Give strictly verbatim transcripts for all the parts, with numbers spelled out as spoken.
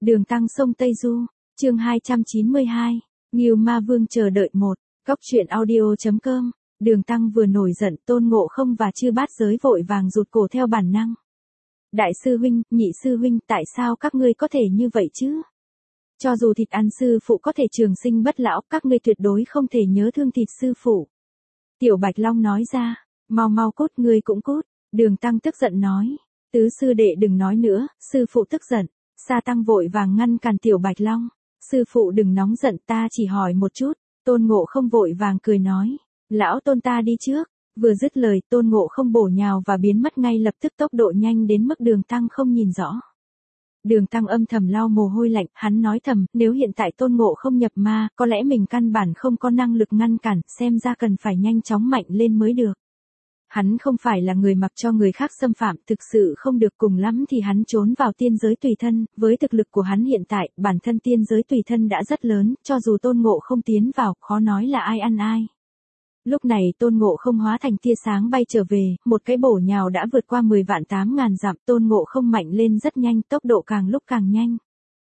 Đường Tăng sông Tây Du, chương hai trăm chín mươi hai, Ngưu Ma Vương chờ đợi một, Cóc truyện audio chấm com. Đường Tăng vừa nổi giận, Tôn Ngộ Không và Chư Bát Giới vội vàng rụt cổ theo bản năng. Đại sư huynh, nhị sư huynh, tại sao các ngươi có thể như vậy chứ? Cho dù thịt ăn sư phụ có thể trường sinh bất lão, các ngươi tuyệt đối không thể nhớ thương thịt sư phụ. Tiểu Bạch Long nói ra, mau mau cút, ngươi cũng cút. Đường Tăng tức giận nói, tứ sư đệ đừng nói nữa, sư phụ tức giận. Sa Tăng vội vàng ngăn cản Tiểu Bạch Long, sư phụ đừng nóng giận, ta chỉ hỏi một chút. Tôn Ngộ Không vội vàng cười nói, lão Tôn ta đi trước. Vừa dứt lời, Tôn Ngộ Không bổ nhào và biến mất ngay lập tức, tốc độ nhanh đến mức Đường Tăng không nhìn rõ. Đường Tăng âm thầm lau mồ hôi lạnh, hắn nói thầm, nếu hiện tại Tôn Ngộ Không nhập ma, có lẽ mình căn bản không có năng lực ngăn cản, xem ra cần phải nhanh chóng mạnh lên mới được. Hắn không phải là người mặc cho người khác xâm phạm, thực sự không được, cùng lắm thì hắn trốn vào tiên giới tùy thân, với thực lực của hắn hiện tại, bản thân tiên giới tùy thân đã rất lớn, cho dù Tôn Ngộ Không tiến vào, khó nói là ai ăn ai. Lúc này Tôn Ngộ Không hóa thành tia sáng bay trở về, một cái bổ nhào đã vượt qua mười vạn tám ngàn dặm, Tôn Ngộ Không mạnh lên rất nhanh, tốc độ càng lúc càng nhanh.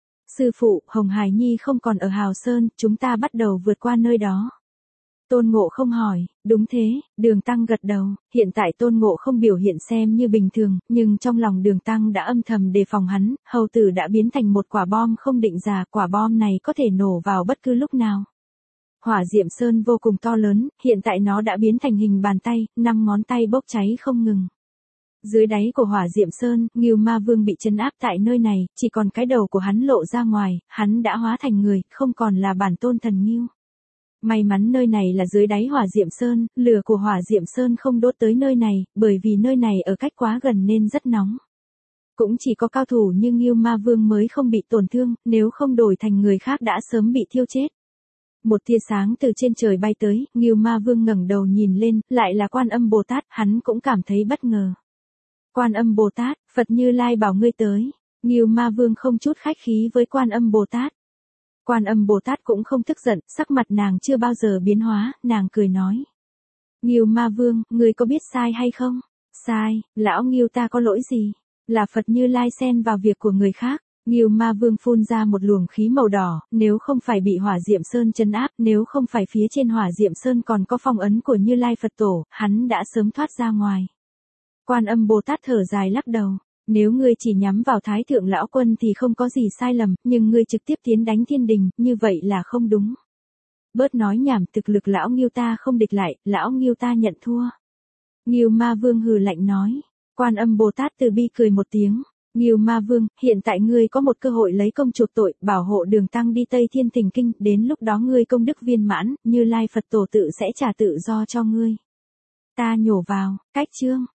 Sư phụ, Hồng Hải Nhi không còn ở Hào Sơn, chúng ta bắt đầu vượt qua nơi đó. Tôn Ngộ Không hỏi, đúng thế, Đường Tăng gật đầu, hiện tại Tôn Ngộ Không biểu hiện xem như bình thường, nhưng trong lòng Đường Tăng đã âm thầm đề phòng hắn, hầu tử đã biến thành một quả bom không định già, quả bom này có thể nổ vào bất cứ lúc nào. Hỏa Diệm Sơn vô cùng to lớn, hiện tại nó đã biến thành hình bàn tay, năm ngón tay bốc cháy không ngừng. Dưới đáy của Hỏa Diệm Sơn, Ngưu Ma Vương bị trấn áp tại nơi này, chỉ còn cái đầu của hắn lộ ra ngoài, hắn đã hóa thành người, không còn là bản tôn thần Ngưu. May mắn nơi này là dưới đáy Hỏa Diệm Sơn, lửa của Hỏa Diệm Sơn không đốt tới nơi này, bởi vì nơi này ở cách quá gần nên rất nóng. Cũng chỉ có cao thủ như Ngưu Ma Vương mới không bị tổn thương, nếu không đổi thành người khác đã sớm bị thiêu chết. Một tia sáng từ trên trời bay tới, Ngưu Ma Vương ngẩng đầu nhìn lên, lại là Quan Âm Bồ Tát, hắn cũng cảm thấy bất ngờ. Quan Âm Bồ Tát, Phật Như Lai bảo ngươi tới. Ngưu Ma Vương không chút khách khí với Quan Âm Bồ Tát. Quan Âm Bồ Tát cũng không tức giận, sắc mặt nàng chưa bao giờ biến hóa, nàng cười nói. Ngưu Ma Vương, ngươi có biết sai hay không? Sai, lão Ngưu ta có lỗi gì? Là Phật Như Lai xen vào việc của người khác. Ngưu Ma Vương phun ra một luồng khí màu đỏ, nếu không phải bị Hỏa Diệm Sơn trấn áp, nếu không phải phía trên Hỏa Diệm Sơn còn có phong ấn của Như Lai Phật Tổ, hắn đã sớm thoát ra ngoài. Quan Âm Bồ Tát thở dài lắc đầu, nếu ngươi chỉ nhắm vào Thái Thượng Lão Quân thì không có gì sai lầm, nhưng ngươi trực tiếp tiến đánh thiên đình, như vậy là không đúng. Bớt nói nhảm, thực lực lão Ngưu ta không địch lại, lão Ngưu ta nhận thua. Ngưu Ma Vương hừ lạnh nói, Quan Âm Bồ Tát từ bi cười một tiếng. Ngưu Ma Vương, hiện tại ngươi có một cơ hội lấy công chuộc tội, bảo hộ Đường Tăng đi Tây Thiên Thỉnh Kinh, đến lúc đó ngươi công đức viên mãn, Như Lai Phật Tổ tự sẽ trả tự do cho ngươi. Ta nhổ vào, cách chương.